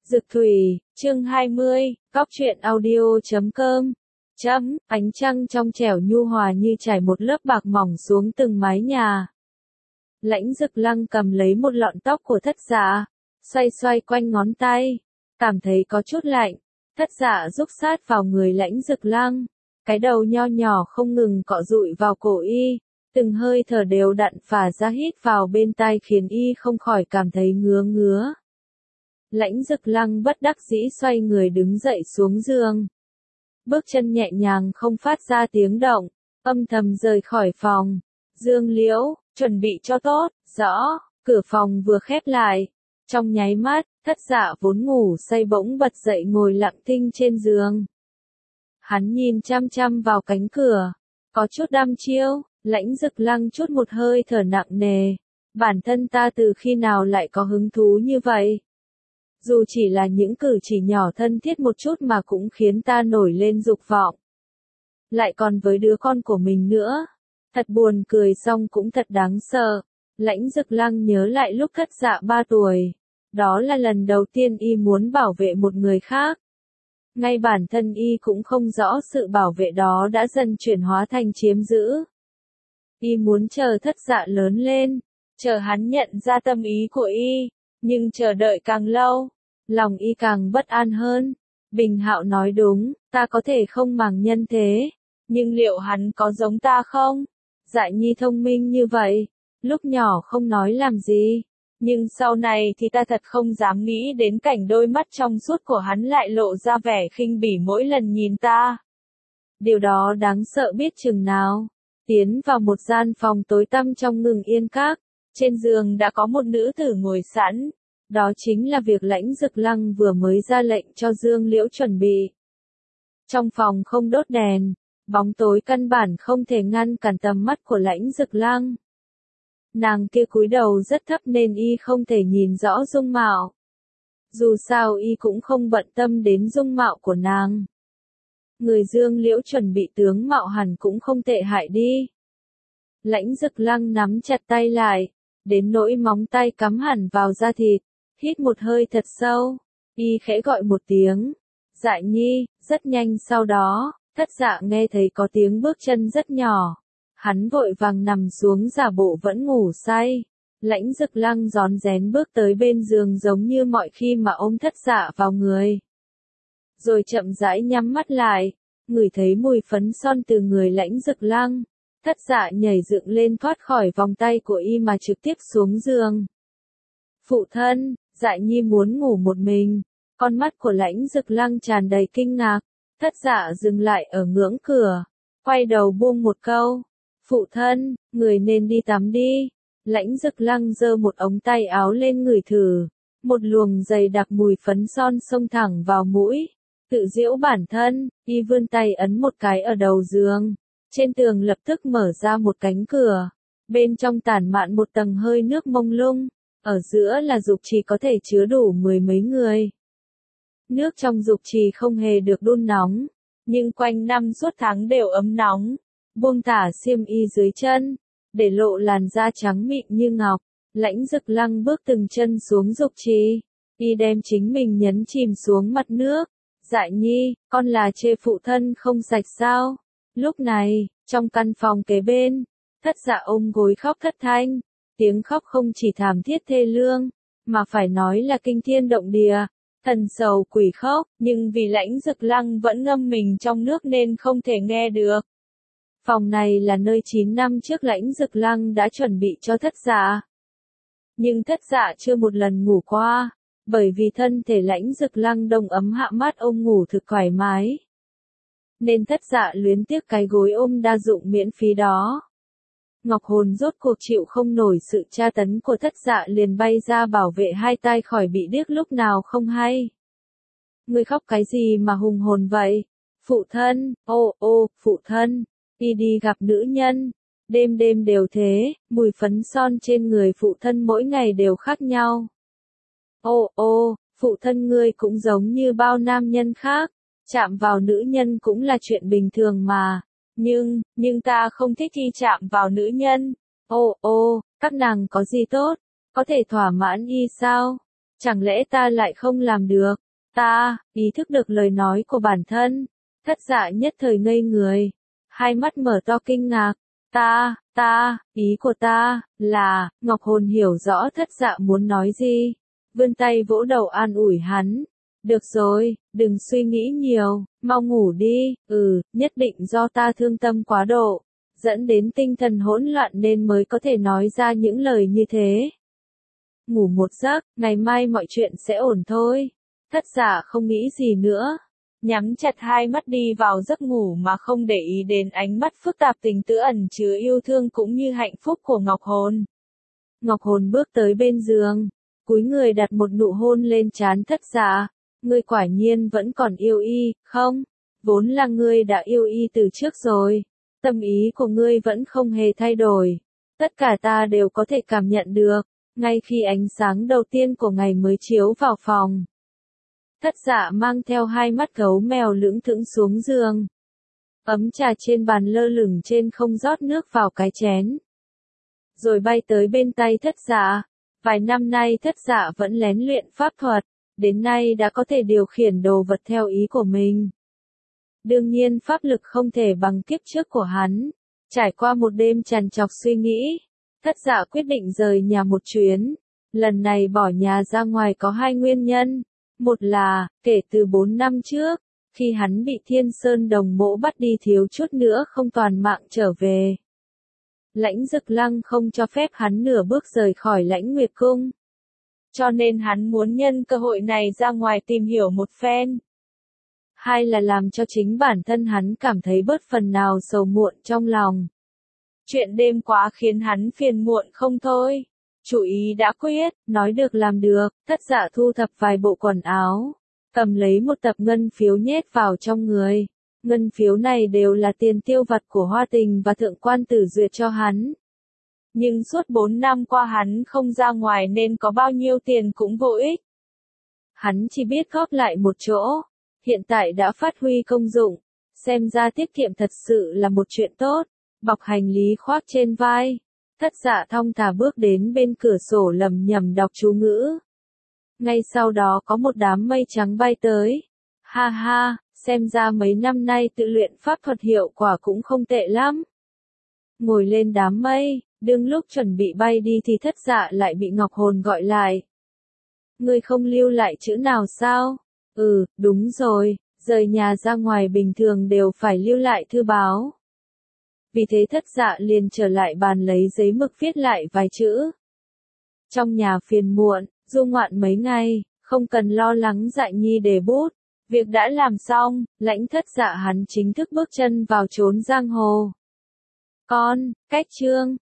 Dực Thủy, chương 20, Góc truyện audio.com. Ánh trăng trong trẻo nhu hòa như trải một lớp bạc mỏng xuống từng mái nhà. Lãnh Dực Lăng cầm lấy một lọn tóc của Thất Dạ, xoay xoay quanh ngón tay, cảm thấy có chút lạnh. Thất Dạ rúc sát vào người Lãnh Dực Lăng, cái đầu nho nhỏ không ngừng cọ dụi vào cổ y, từng hơi thở đều đặn phả ra hít vào bên tai khiến y không khỏi cảm thấy ngứa ngứa. Lãnh Dực Lăng bất đắc dĩ xoay người đứng dậy xuống giường. Bước chân nhẹ nhàng không phát ra tiếng động, âm thầm rời khỏi phòng. Dương Liễu, chuẩn bị cho tốt, rõ, cửa phòng vừa khép lại. Trong nháy mắt, Thất Dạ vốn ngủ say bỗng bật dậy ngồi lặng thinh trên giường. Hắn nhìn chăm chăm vào cánh cửa, có chút đăm chiêu. Lãnh Dực Lăng chút một hơi thở nặng nề. Bản thân ta từ khi nào lại có hứng thú như vậy? Dù chỉ là những cử chỉ nhỏ thân thiết một chút mà cũng khiến ta nổi lên dục vọng. Lại còn với đứa con của mình nữa. Thật buồn cười xong cũng thật đáng sợ. Lãnh Dực Lăng nhớ lại lúc Thất Dạ 3 tuổi. Đó là lần đầu tiên y muốn bảo vệ một người khác. Ngay bản thân y cũng không rõ sự bảo vệ đó đã dần chuyển hóa thành chiếm giữ. Y muốn chờ Thất Dạ lớn lên, chờ hắn nhận ra tâm ý của y, nhưng chờ đợi càng lâu, lòng y càng bất an hơn. Bình Hạo nói đúng, ta có thể không màng nhân thế, nhưng liệu hắn có giống ta không? Dại Nhi thông minh như vậy, lúc nhỏ không nói làm gì, nhưng sau này thì ta thật không dám nghĩ đến cảnh đôi mắt trong suốt của hắn lại lộ ra vẻ khinh bỉ mỗi lần nhìn ta. Điều đó đáng sợ biết chừng nào. Tiến vào một gian phòng tối tăm trong Ngừng Yên Các, trên giường đã có một nữ tử ngồi sẵn. Đó chính là việc Lãnh Dực Lăng vừa mới ra lệnh cho Dương Liễu chuẩn bị. Trong phòng không đốt đèn, bóng tối căn bản không thể ngăn cản tầm mắt của Lãnh Dực Lăng. Nàng kia cúi đầu rất thấp nên y không thể nhìn rõ dung mạo. Dù sao y cũng không bận tâm đến dung mạo của nàng. Người Dương Liễu chuẩn bị tướng mạo hẳn cũng không tệ hại đi. Lãnh Dực Lăng nắm chặt tay lại, đến nỗi móng tay cắm hẳn vào da thịt, hít một hơi thật sâu, y khẽ gọi một tiếng, Dại Nhi. Rất nhanh sau đó, Thất Dạ nghe thấy có tiếng bước chân rất nhỏ, hắn vội vàng nằm xuống giả bộ vẫn ngủ say. Lãnh Dực Lăng rón rén bước tới bên giường giống như mọi khi mà ôm Thất Dạ vào người. Rồi chậm rãi nhắm mắt lại, ngửi thấy mùi phấn son từ người Lãnh Dực Lăng. Thất Dạ nhảy dựng lên thoát khỏi vòng tay của y mà trực tiếp xuống giường. Phụ thân, Dại Nhi muốn ngủ một mình. Con mắt của Lãnh Dực Lăng tràn đầy kinh ngạc. Thất Dạ dừng lại ở ngưỡng cửa, quay đầu buông một câu. Phụ thân, người nên đi tắm đi. Lãnh Dực Lăng giơ một ống tay áo lên ngửi thử. Một luồng dày đặc mùi phấn son xông thẳng vào mũi. Tự giễu bản thân, y vươn tay ấn một cái ở đầu giường. Trên tường lập tức mở ra một cánh cửa. Bên trong tản mạn một tầng hơi nước mông lung. Ở giữa là dục trì có thể chứa đủ 10 mấy người. Nước trong dục trì không hề được đun nóng, nhưng quanh năm suốt tháng đều ấm nóng. Buông thả xiêm y dưới chân, để lộ làn da trắng mịn như ngọc. Lãnh Dực Lăng bước từng chân xuống dục trì. Y đem chính mình nhấn chìm xuống mặt nước. Dại Nhi, con là chê phụ thân không sạch sao? Lúc này, trong căn phòng kế bên, Thất Dạ ôm gối khóc thất thanh. Tiếng khóc không chỉ thảm thiết thê lương, mà phải nói là kinh thiên động địa, thần sầu quỷ khóc, nhưng vì Lãnh Dực Lăng vẫn ngâm mình trong nước nên không thể nghe được. Phòng này là nơi 9 năm trước Lãnh Dực Lăng đã chuẩn bị cho Thất Dạ. Nhưng Thất Dạ chưa một lần ngủ qua, bởi vì thân thể Lãnh Dực Lăng đông ấm hạ mát ôm ngủ thực thoải mái. Nên Thất Dạ luyến tiếc cái gối ôm đa dụng miễn phí đó. Ngọc hồn rốt cuộc chịu không nổi sự tra tấn của Thất Dạ liền bay ra bảo vệ hai tai khỏi bị điếc lúc nào không hay. Ngươi khóc cái gì mà hùng hồn vậy? Phụ thân, phụ thân, đi đi gặp nữ nhân. Đêm đêm đều thế, mùi phấn son trên người phụ thân mỗi ngày đều khác nhau. Phụ thân ngươi cũng giống như bao nam nhân khác, chạm vào nữ nhân cũng là chuyện bình thường mà. Nhưng ta không thích khi chạm vào nữ nhân. Các nàng có gì tốt? Có thể thỏa mãn y sao? Chẳng lẽ ta lại không làm được? Ta, ý thức được lời nói của bản thân. Thất Dạ nhất thời ngây người. Hai mắt mở to kinh ngạc. Ý của ta, là, Ngọc Hồn hiểu rõ Thất Dạ muốn nói gì. Vươn tay vỗ đầu an ủi hắn. Được rồi, đừng suy nghĩ nhiều, mau ngủ đi, nhất định do ta thương tâm quá độ, dẫn đến tinh thần hỗn loạn nên mới có thể nói ra những lời như thế. Ngủ một giấc, ngày mai mọi chuyện sẽ ổn thôi. Thất Dạ không nghĩ gì nữa, nhắm chặt hai mắt đi vào giấc ngủ mà không để ý đến ánh mắt phức tạp tình tứ ẩn chứa yêu thương cũng như hạnh phúc của Ngọc Hồn. Ngọc Hồn bước tới bên giường, cúi người đặt một nụ hôn lên trán Thất Dạ. Ngươi quả nhiên vẫn còn yêu y, không? Vốn là ngươi đã yêu y từ trước rồi. Tâm ý của ngươi vẫn không hề thay đổi. Tất cả ta đều có thể cảm nhận được, ngay khi ánh sáng đầu tiên của ngày mới chiếu vào phòng. Thất Dạ mang theo hai mắt gấu mèo lững thững xuống giường. Ấm trà trên bàn lơ lửng trên không rót nước vào cái chén. Rồi bay tới bên tay Thất Dạ. Vài năm nay Thất Dạ vẫn lén luyện pháp thuật. Đến nay đã có thể điều khiển đồ vật theo ý của mình. Đương nhiên pháp lực không thể bằng kiếp trước của hắn. Trải qua một đêm trằn trọc suy nghĩ, Thất Dạ quyết định rời nhà một chuyến. Lần này bỏ nhà ra ngoài có hai nguyên nhân. Một là, kể từ 4 năm trước, khi hắn bị Thiên Sơn Đồng Mộ bắt đi thiếu chút nữa không toàn mạng trở về. Lãnh Dực Lăng không cho phép hắn nửa bước rời khỏi Lãnh Nguyệt Cung. Cho nên hắn muốn nhân cơ hội này ra ngoài tìm hiểu một phen. Hai là làm cho chính bản thân hắn cảm thấy bớt phần nào sầu muộn trong lòng. Chuyện đêm quá khiến hắn phiền muộn không thôi. Chủ ý đã quyết, nói được làm được, Thất Dạ thu thập vài bộ quần áo. Cầm lấy một tập ngân phiếu nhét vào trong người. Ngân phiếu này đều là tiền tiêu vặt của Hoa Tình và Thượng Quan Tử Duyệt cho hắn. Nhưng suốt 4 năm qua hắn không ra ngoài nên có bao nhiêu tiền cũng vô ích. Hắn chỉ biết góp lại một chỗ. Hiện tại đã phát huy công dụng. Xem ra tiết kiệm thật sự là một chuyện tốt. Bọc hành lý khoác trên vai. Thất Dạ thong thả bước đến bên cửa sổ lẩm nhẩm đọc chú ngữ. Ngay sau đó có một đám mây trắng bay tới. Ha ha, xem ra mấy năm nay tự luyện pháp thuật hiệu quả cũng không tệ lắm. Ngồi lên đám mây. Đương lúc chuẩn bị bay đi thì Thất Dạ lại bị Ngọc Hồn gọi lại. Ngươi không lưu lại chữ nào sao? Đúng rồi, rời nhà ra ngoài bình thường đều phải lưu lại thư báo. Vì thế Thất Dạ liền trở lại bàn lấy giấy mực viết lại vài chữ. Trong nhà phiền muộn, du ngoạn mấy ngày, không cần lo lắng Dạ Nhi để bút. Việc đã làm xong, Lãnh Thất Dạ hắn chính thức bước chân vào chốn giang hồ. Con, cách chương.